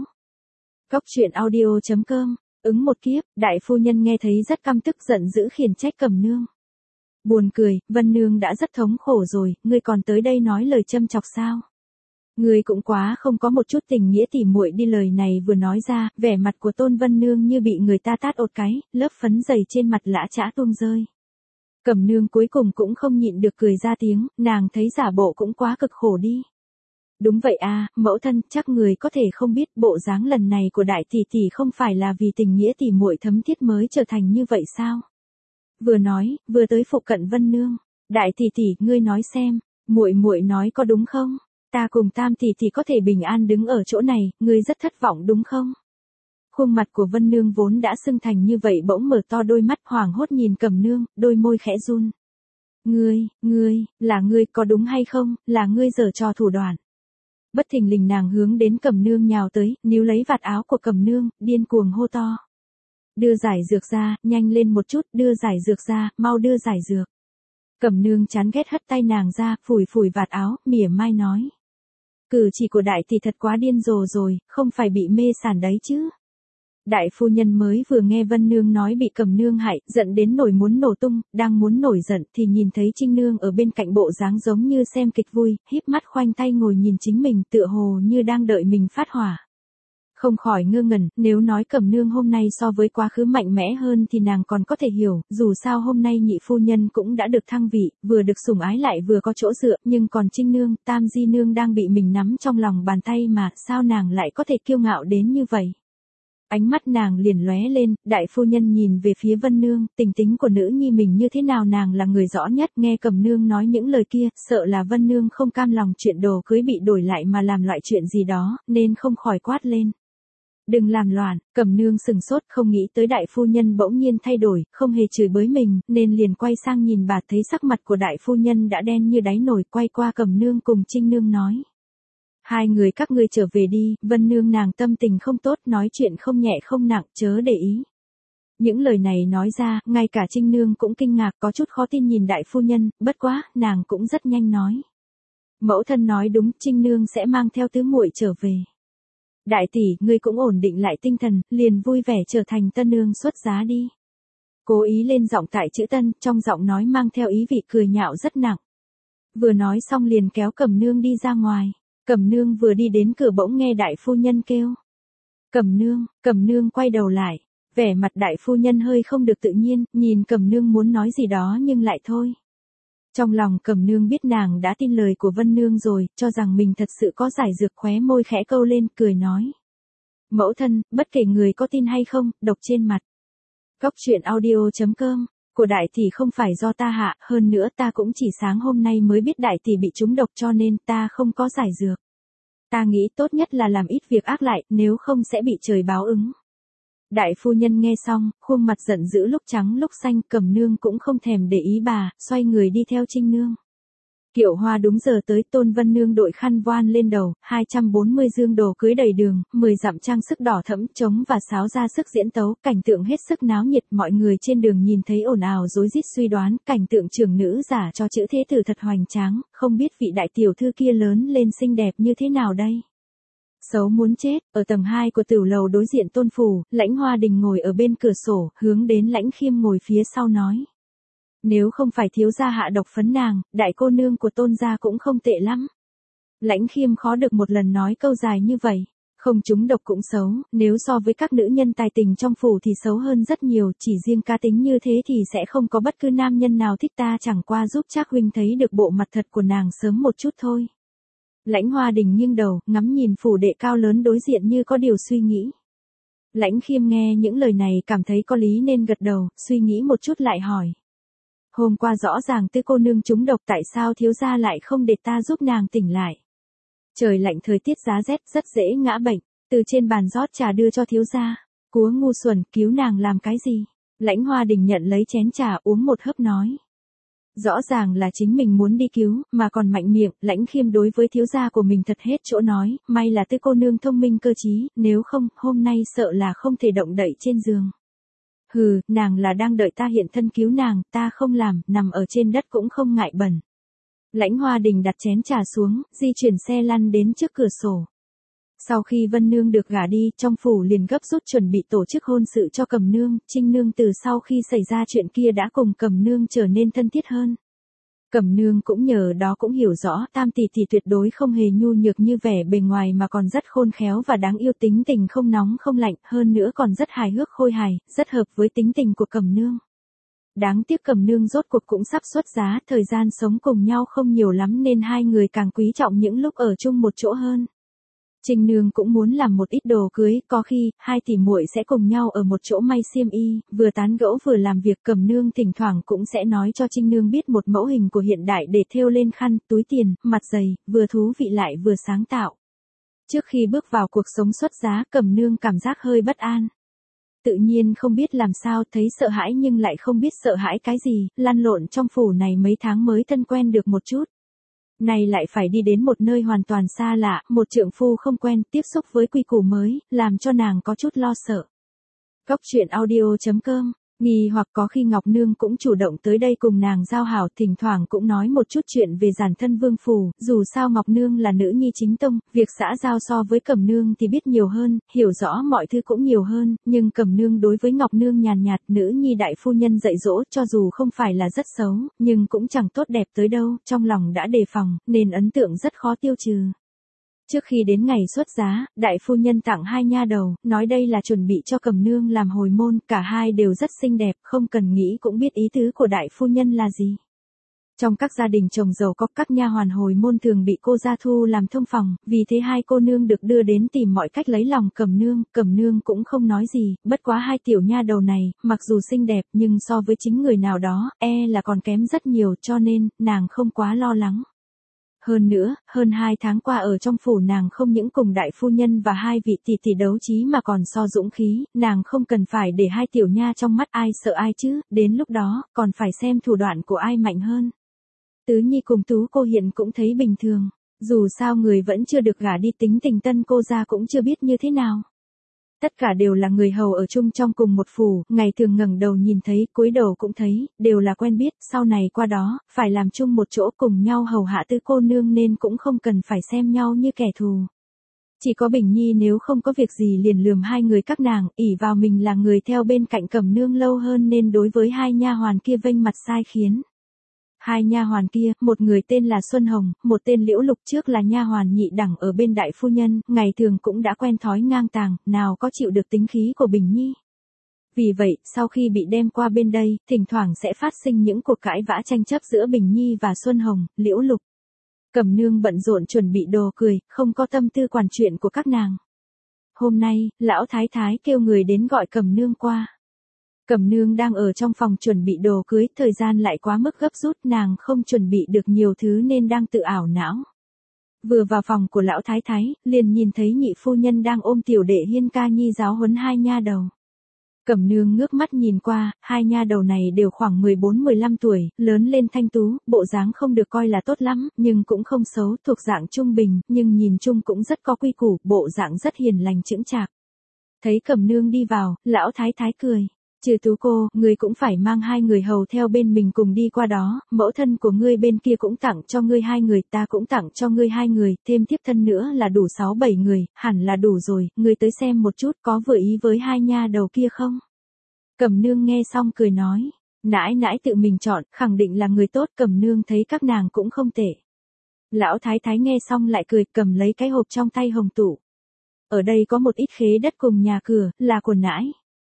Góc truyện audio.com, ứng một kiếp, đại phu nhân nghe thấy rất căm tức giận dữ khiển trách Cẩm Nương. Buồn cười, Vân Nương đã rất thống khổ rồi, ngươi còn tới đây nói lời châm chọc sao? Ngươi cũng quá không có một chút tình nghĩa tỉ muội đi. Lời này vừa nói ra, vẻ mặt của Tôn Vân Nương như bị người ta tát một cái, lớp phấn dày trên mặt lã chã tuông rơi. Cẩm nương cuối cùng cũng không nhịn được cười ra tiếng, nàng thấy giả bộ cũng quá cực khổ đi. Đúng vậy à, mẫu thân, chắc người có thể không biết bộ dáng lần này của đại tỷ tỷ không phải là vì tình nghĩa tỷ muội thấm thiết mới trở thành như vậy sao? Vừa nói, vừa tới phụ cận Vân Nương. Đại tỷ tỷ, ngươi nói xem, muội muội nói có đúng không? Ta cùng Tam tỷ tỷ có thể bình an đứng ở chỗ này, ngươi rất thất vọng đúng không? Khuôn mặt của Vân Nương vốn đã sưng thành như vậy bỗng mở to đôi mắt hoảng hốt nhìn Cẩm Nương, đôi môi khẽ run. Là ngươi có đúng hay không, là ngươi giở trò thủ đoạn. Bất thình lình nàng hướng đến Cẩm Nương nhào tới, níu lấy vạt áo của Cẩm Nương, điên cuồng hô to. Đưa giải dược ra, nhanh lên một chút, đưa giải dược ra, mau đưa giải dược. Cẩm Nương chán ghét hất tay nàng ra, phủi phủi vạt áo, mỉa mai nói. Cử chỉ của đại tỷ thật quá điên rồ rồi, không phải bị mê sảng đấy chứ. Đại phu nhân mới vừa nghe Vân Nương nói bị Cẩm Nương hại, giận đến nổi muốn nổ tung, đang muốn nổi giận thì nhìn thấy Trinh Nương ở bên cạnh bộ dáng giống như xem kịch vui, híp mắt khoanh tay ngồi nhìn chính mình tựa hồ như đang đợi mình phát hỏa. Không khỏi ngơ ngẩn, nếu nói Cẩm Nương hôm nay so với quá khứ mạnh mẽ hơn thì nàng còn có thể hiểu, dù sao hôm nay nhị phu nhân cũng đã được thăng vị, vừa được sủng ái lại vừa có chỗ dựa, nhưng còn Trinh Nương, Tam Di Nương đang bị mình nắm trong lòng bàn tay mà, sao nàng lại có thể kiêu ngạo đến như vậy? Ánh mắt nàng liền lóe lên, đại phu nhân nhìn về phía Vân Nương, tình tính của nữ nhi mình như thế nào nàng là người rõ nhất, nghe Cẩm Nương nói những lời kia, sợ là Vân Nương không cam lòng chuyện đồ cưới bị đổi lại mà làm loại chuyện gì đó, nên không khỏi quát lên. Đừng làm loạn, Cẩm Nương sừng sốt không nghĩ tới đại phu nhân bỗng nhiên thay đổi, không hề chửi bới mình, nên liền quay sang nhìn bà thấy sắc mặt của đại phu nhân đã đen như đáy nồi, quay qua Cẩm Nương cùng Trinh Nương nói. Hai người các ngươi trở về đi, Vân Nương nàng tâm tình không tốt, nói chuyện không nhẹ không nặng, chớ để ý. Những lời này nói ra, ngay cả Trinh Nương cũng kinh ngạc, có chút khó tin nhìn đại phu nhân, bất quá, nàng cũng rất nhanh nói. Mẫu thân nói đúng, Trinh Nương sẽ mang theo tứ muội trở về. Đại tỷ, ngươi cũng ổn định lại tinh thần, liền vui vẻ trở thành tân nương xuất giá đi. Cố ý lên giọng tại chữ tân, trong giọng nói mang theo ý vị cười nhạo rất nặng. Vừa nói xong liền kéo Cẩm Nương đi ra ngoài. Cẩm Nương vừa đi đến cửa bỗng nghe đại phu nhân kêu. Cẩm Nương quay đầu lại. Vẻ mặt đại phu nhân hơi không được tự nhiên, nhìn Cẩm Nương muốn nói gì đó nhưng lại thôi. Trong lòng Cẩm Nương biết nàng đã tin lời của Vân Nương rồi, cho rằng mình thật sự có giải dược, khóe môi khẽ câu lên, cười nói. Mẫu thân, bất kể người có tin hay không, độc trên mặt. Góc truyện audio.com, của đại tỷ không phải do ta hạ, hơn nữa ta cũng chỉ sáng hôm nay mới biết đại tỷ bị trúng độc cho nên ta không có giải dược. Ta nghĩ tốt nhất là làm ít việc ác lại, nếu không sẽ bị trời báo ứng. Đại phu nhân nghe xong, khuôn mặt giận dữ lúc trắng lúc xanh, Cẩm Nương cũng không thèm để ý bà, xoay người đi theo Trinh Nương. Kiệu hoa đúng giờ tới, Tôn Vân Nương đội khăn voan lên đầu, 240 dương đồ cưới đầy đường, 10 dặm trang sức đỏ thẫm, trống và sáo ra sức diễn tấu, cảnh tượng hết sức náo nhiệt, mọi người trên đường nhìn thấy ồn ào rối rít suy đoán, cảnh tượng trưởng nữ giả cho chữ thế tử thật hoành tráng, không biết vị đại tiểu thư kia lớn lên xinh đẹp như thế nào đây. Xấu muốn chết, ở tầng 2 của tửu lầu đối diện Tôn phủ, Lãnh Hoa Đình ngồi ở bên cửa sổ, hướng đến Lãnh Khiêm ngồi phía sau nói. Nếu không phải thiếu gia hạ độc phấn nàng, đại cô nương của Tôn gia cũng không tệ lắm. Lãnh Khiêm khó được một lần nói câu dài như vậy. Không trúng độc cũng xấu, nếu so với các nữ nhân tài tình trong phủ thì xấu hơn rất nhiều, chỉ riêng cá tính như thế thì sẽ không có bất cứ nam nhân nào thích ta, chẳng qua giúp Trác huynh thấy được bộ mặt thật của nàng sớm một chút thôi. Lãnh Hoa Đình nghiêng đầu, ngắm nhìn phủ đệ cao lớn đối diện như có điều suy nghĩ. Lãnh Khiêm nghe những lời này cảm thấy có lý nên gật đầu, suy nghĩ một chút lại hỏi. Hôm qua rõ ràng Tư cô nương trúng độc, tại sao thiếu gia lại không để ta giúp nàng tỉnh lại? Trời lạnh thời tiết giá rét rất dễ ngã bệnh, từ trên bàn rót trà đưa cho thiếu gia. Cúa ngu xuẩn, cứu nàng làm cái gì? Lãnh Hoa Đình nhận lấy chén trà uống một hớp nói. Rõ ràng là chính mình muốn đi cứu, mà còn mạnh miệng. Lãnh Khiêm đối với thiếu gia của mình thật hết chỗ nói, may là Tư cô nương thông minh cơ trí, nếu không, hôm nay sợ là không thể động đậy trên giường. Hừ, nàng là đang đợi ta hiện thân cứu nàng, ta không làm, nằm ở trên đất cũng không ngại bẩn. Lãnh Hoa Đình đặt chén trà xuống, di chuyển xe lăn đến trước cửa sổ. Sau khi Vân Nương được gả đi, trong phủ liền gấp rút chuẩn bị tổ chức hôn sự cho Cẩm Nương, Trinh Nương từ sau khi xảy ra chuyện kia đã cùng Cẩm Nương trở nên thân thiết hơn. Cẩm Nương cũng nhờ đó cũng hiểu rõ, Tam tỷ tỷ tuyệt đối không hề nhu nhược như vẻ bề ngoài mà còn rất khôn khéo và đáng yêu, tính tình không nóng không lạnh, hơn nữa còn rất hài hước khôi hài, rất hợp với tính tình của Cẩm Nương. đáng tiếc Cẩm Nương rốt cuộc cũng sắp xuất giá, thời gian sống cùng nhau không nhiều lắm nên hai người càng quý trọng những lúc ở chung một chỗ hơn. Trinh Nương cũng muốn làm một ít đồ cưới, có khi hai tỷ muội sẽ cùng nhau ở một chỗ may xiêm y, vừa tán gẫu vừa làm việc. Cẩm Nương thỉnh thoảng cũng sẽ nói cho Trinh Nương biết một mẫu hình của hiện đại để thêu lên khăn, túi tiền, mặt giày, vừa thú vị lại vừa sáng tạo. Trước khi bước vào cuộc sống xuất giá, Cẩm Nương cảm giác hơi bất an. Tự nhiên không biết làm sao, thấy sợ hãi nhưng lại không biết sợ hãi cái gì, lăn lộn trong phủ này mấy tháng mới thân quen được một chút. Này lại phải đi đến một nơi hoàn toàn xa lạ, một trượng phu không quen, tiếp xúc với quy củ mới, làm cho nàng có chút lo sợ. Góc truyện audio.com, nghi hoặc có khi Ngọc Nương cũng chủ động tới đây cùng nàng giao hảo, thỉnh thoảng cũng nói một chút chuyện về giản thân vương phủ, dù sao Ngọc Nương là nữ nhi chính tông, việc xã giao so với Cẩm Nương thì biết nhiều hơn, hiểu rõ mọi thứ cũng nhiều hơn, nhưng Cẩm Nương đối với Ngọc Nương nhàn nhạt, nữ nhi đại phu nhân dạy dỗ, cho dù không phải là rất xấu, nhưng cũng chẳng tốt đẹp tới đâu, trong lòng đã đề phòng, nên ấn tượng rất khó tiêu trừ. Trước khi đến ngày xuất giá, đại phu nhân tặng hai nha đầu, nói đây là chuẩn bị cho Cẩm Nương làm hồi môn, cả hai đều rất xinh đẹp, không cần nghĩ cũng biết ý tứ của đại phu nhân là gì. Trong các gia đình chồng giàu có, các nha hoàn hồi môn thường bị cô gia thu làm thông phòng, vì thế hai cô nương được đưa đến tìm mọi cách lấy lòng Cẩm Nương cũng không nói gì, bất quá hai tiểu nha đầu này, mặc dù xinh đẹp nhưng so với chính người nào đó, là còn kém rất nhiều, cho nên, nàng không quá lo lắng. Hơn nữa, hơn 2 tháng qua ở trong phủ nàng không những cùng đại phu nhân và hai vị tỷ tỷ đấu trí mà còn so dũng khí, nàng không cần phải để hai tiểu nha trong mắt ai sợ ai chứ, đến lúc đó, còn phải xem thủ đoạn của ai mạnh hơn. Tứ Nhi cùng Tú cô hiện cũng thấy bình thường, dù sao người vẫn chưa được gả đi, tính tình tân cô ra cũng chưa biết như thế nào. Tất cả đều là người hầu ở chung trong cùng một phủ, ngày thường ngẩng đầu nhìn thấy, cúi đầu cũng thấy, đều là quen biết, sau này qua đó, phải làm chung một chỗ cùng nhau hầu hạ tứ cô nương nên cũng không cần phải xem nhau như kẻ thù. Chỉ có Bình Nhi nếu không có việc gì liền lườm hai người các nàng, ỷ vào mình là người theo bên cạnh Cẩm Nương lâu hơn nên đối với hai nha hoàn kia vênh mặt sai khiến. Hai nha hoàn kia, một người tên là Xuân Hồng, một tên Liễu Lục, trước là nha hoàn nhị đẳng ở bên đại phu nhân, ngày thường cũng đã quen thói ngang tàng, nào có chịu được tính khí của Bình Nhi. Vì vậy, sau khi bị đem qua bên đây, thỉnh thoảng sẽ phát sinh những cuộc cãi vã tranh chấp giữa Bình Nhi và Xuân Hồng, Liễu Lục. Cẩm Nương bận rộn chuẩn bị đồ cười, không có tâm tư quản chuyện của các nàng. Hôm nay, lão thái thái kêu người đến gọi Cẩm Nương qua. Cẩm Nương đang ở trong phòng chuẩn bị đồ cưới, thời gian lại quá mức gấp rút, nàng không chuẩn bị được nhiều thứ nên đang tự ảo não. Vừa vào phòng của lão thái thái, liền nhìn thấy nhị phu nhân đang ôm tiểu đệ Hiên Ca Nhi giáo huấn hai nha đầu. Cẩm Nương ngước mắt nhìn qua, hai nha đầu này đều khoảng 14-15 tuổi, lớn lên thanh tú, bộ dáng không được coi là tốt lắm, nhưng cũng không xấu, thuộc dạng trung bình, nhưng nhìn chung cũng rất có quy củ, bộ dạng rất hiền lành chững chạc. Thấy Cẩm Nương đi vào, lão thái thái cười. Trừ Tú cô, ngươi cũng phải mang hai người hầu theo bên mình cùng đi qua đó, mẫu thân của ngươi bên kia cũng tặng cho ngươi hai người, ta cũng tặng cho ngươi hai người, thêm tiếp thân nữa là đủ 6-7 người, hẳn là đủ rồi, ngươi tới xem một chút có vừa ý với hai nha đầu kia không? Cẩm Nương nghe xong cười nói, nãi nãi tự mình chọn, khẳng định là người tốt. Cẩm Nương thấy các nàng cũng không tệ. Lão thái thái nghe xong lại cười, cầm lấy cái hộp trong tay Hồng Tụ. Ở đây có một ít khế đất cùng nhà cửa, là của nãi.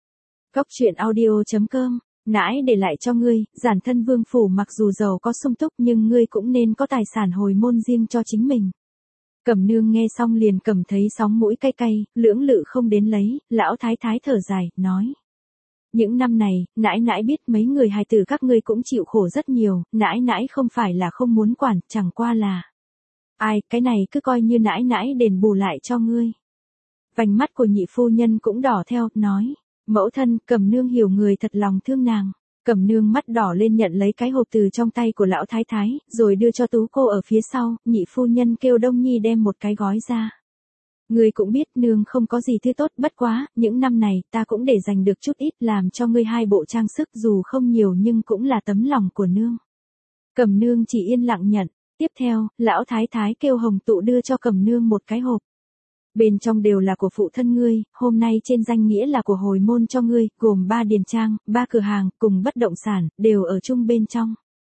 Góc truyện audio.com, nãi để lại cho ngươi, giản thân vương phủ mặc dù giàu có sung túc nhưng ngươi cũng nên có tài sản hồi môn riêng cho chính mình. Cẩm Nương nghe xong liền cầm thấy sóng mũi cay cay, lưỡng lự không đến lấy, lão thái thái thở dài, nói. Những năm này, nãi nãi biết mấy người hài tử các ngươi cũng chịu khổ rất nhiều, nãi nãi không phải là không muốn quản, chẳng qua là. Ai, cái này cứ coi như nãi nãi đền bù lại cho ngươi. Vành mắt của nhị phu nhân cũng đỏ theo, nói. Mẫu thân, Cẩm Nương hiểu người thật lòng thương nàng. Cẩm Nương mắt đỏ lên nhận lấy cái hộp từ trong tay của lão thái thái, rồi đưa cho Tú cô ở phía sau, nhị phu nhân kêu Đông Nhi đem một cái gói ra. Ngươi cũng biết nương không có gì thứ tốt, bất quá, những năm này ta cũng để dành được chút ít làm cho ngươi hai bộ trang sức, dù không nhiều nhưng cũng là tấm lòng của nương. Cẩm Nương chỉ yên lặng nhận. Tiếp theo, lão thái thái kêu Hồng Tụ đưa cho Cẩm Nương một cái hộp. Bên trong đều là của phụ thân ngươi, hôm nay trên danh nghĩa là của hồi môn cho ngươi, gồm 3 điền trang, 3 cửa hàng, cùng bất động sản, đều ở chung bên trong.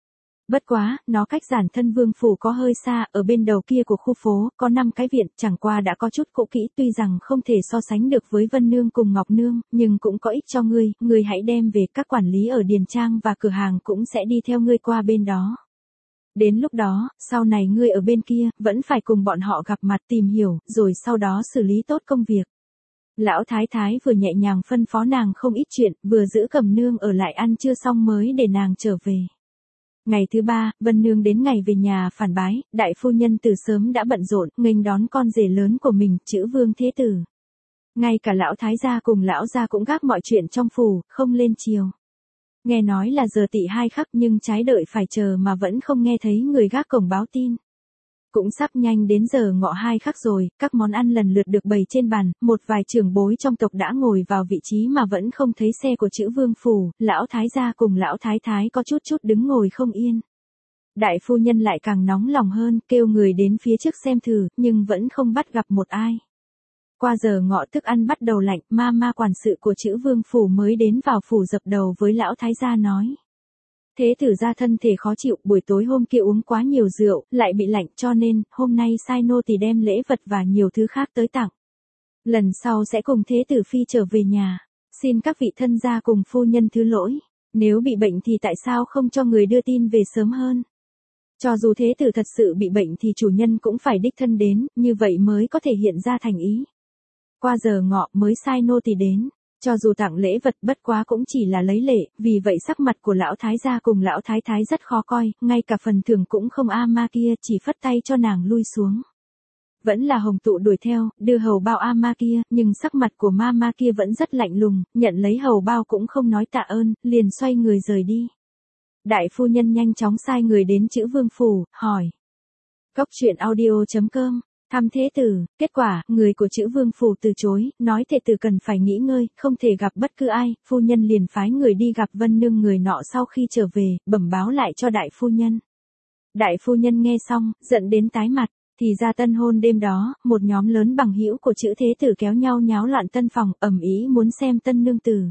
Bất quá, nó cách Giản Thân Vương phủ có hơi xa, ở bên đầu kia của khu phố, có 5 cái viện, chẳng qua đã có chút cũ kỹ, tuy rằng không thể so sánh được với Vân Nương cùng Ngọc Nương, nhưng cũng có ích cho ngươi hãy đem về, các quản lý ở điền trang và cửa hàng cũng sẽ đi theo ngươi qua bên đó. Đến lúc đó, sau này ngươi ở bên kia, vẫn phải cùng bọn họ gặp mặt tìm hiểu, rồi sau đó xử lý tốt công việc. Lão Thái Thái vừa nhẹ nhàng phân phó nàng không ít chuyện, vừa giữ Cẩm Nương ở lại ăn trưa xong mới để nàng trở về. Ngày thứ 3, Vân Nương đến ngày về nhà phản bái, đại phu nhân từ sớm đã bận rộn, nghênh đón con rể lớn của mình, Chữ Vương Thế Tử. Ngay cả lão thái gia cùng lão gia cũng gác mọi chuyện trong phủ, không lên chiều. Nghe nói là giờ tỵ 2 khắc nhưng trái đợi phải chờ mà vẫn không nghe thấy người gác cổng báo tin. Cũng sắp nhanh đến giờ ngọ 2 khắc rồi, các món ăn lần lượt được bày trên bàn, một vài trưởng bối trong tộc đã ngồi vào vị trí mà vẫn không thấy xe của Chữ Vương phủ, lão thái gia cùng lão thái thái có chút đứng ngồi không yên. Đại phu nhân lại càng nóng lòng hơn, kêu người đến phía trước xem thử, nhưng vẫn không bắt gặp một ai. Qua giờ ngọ thức ăn bắt đầu lạnh, ma quản sự của Chữ Vương phủ mới đến vào phủ dập đầu với lão thái gia nói. Thế tử gia thân thể khó chịu, buổi tối hôm kia uống quá nhiều rượu, lại bị lạnh cho nên, hôm nay sai nô tỳ đem lễ vật và nhiều thứ khác tới tặng. Lần sau sẽ cùng thế tử phi trở về nhà. Xin các vị thân gia cùng phu nhân thứ lỗi. Nếu bị bệnh thì tại sao không cho người đưa tin về sớm hơn? Cho dù thế tử thật sự bị bệnh thì chủ nhân cũng phải đích thân đến, như vậy mới có thể hiện ra thành ý. Qua giờ ngọ mới sai nô tỳ đến. Cho dù tặng lễ vật bất quá cũng chỉ là lấy lệ, vì vậy sắc mặt của lão thái gia cùng lão thái thái rất khó coi, ngay cả phần thưởng cũng không ma kia, chỉ phất tay cho nàng lui xuống. Vẫn là Hồng Tụ đuổi theo, đưa hầu bao ma kia, nhưng sắc mặt của ma kia vẫn rất lạnh lùng, nhận lấy hầu bao cũng không nói tạ ơn, liền xoay người rời đi. Đại phu nhân nhanh chóng sai người đến Chữ Vương phủ, hỏi. Cốc truyện audio.com Thăm thế tử, kết quả, người của Chữ Vương phủ từ chối, nói thế tử cần phải nghỉ ngơi, không thể gặp bất cứ ai, phu nhân liền phái người đi gặp Vân Nương người nọ sau khi trở về, bẩm báo lại cho đại phu nhân. Đại phu nhân nghe xong, giận đến tái mặt, thì ra tân hôn đêm đó, một nhóm lớn bằng hữu của Chữ thế tử kéo nhau nháo loạn tân phòng, ầm ĩ muốn xem tân nương tử.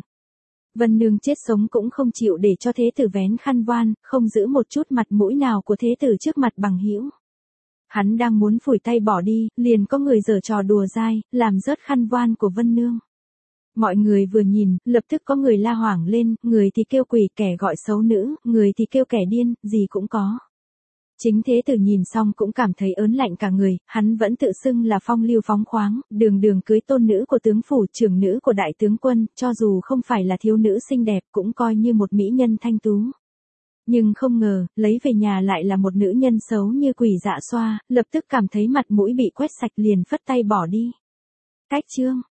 Vân Nương chết sống cũng không chịu để cho thế tử vén khăn voan, không giữ một chút mặt mũi nào của thế tử trước mặt bằng hữu. Hắn đang muốn phủi tay bỏ đi, liền có người giở trò đùa dai, làm rớt khăn voan của Vân Nương. Mọi người vừa nhìn, lập tức có người la hoảng lên, người thì kêu quỷ, kẻ gọi xấu nữ, người thì kêu kẻ điên, gì cũng có. Chính thế tử nhìn xong cũng cảm thấy ớn lạnh cả người, hắn vẫn tự xưng là phong lưu phóng khoáng, đường cưới tôn nữ của tướng phủ, trưởng nữ của đại tướng quân, cho dù không phải là thiếu nữ xinh đẹp cũng coi như một mỹ nhân thanh tú. Nhưng không ngờ, lấy về nhà lại là một nữ nhân xấu như quỷ dạ xoa, lập tức cảm thấy mặt mũi bị quét sạch liền phất tay bỏ đi. Cách chương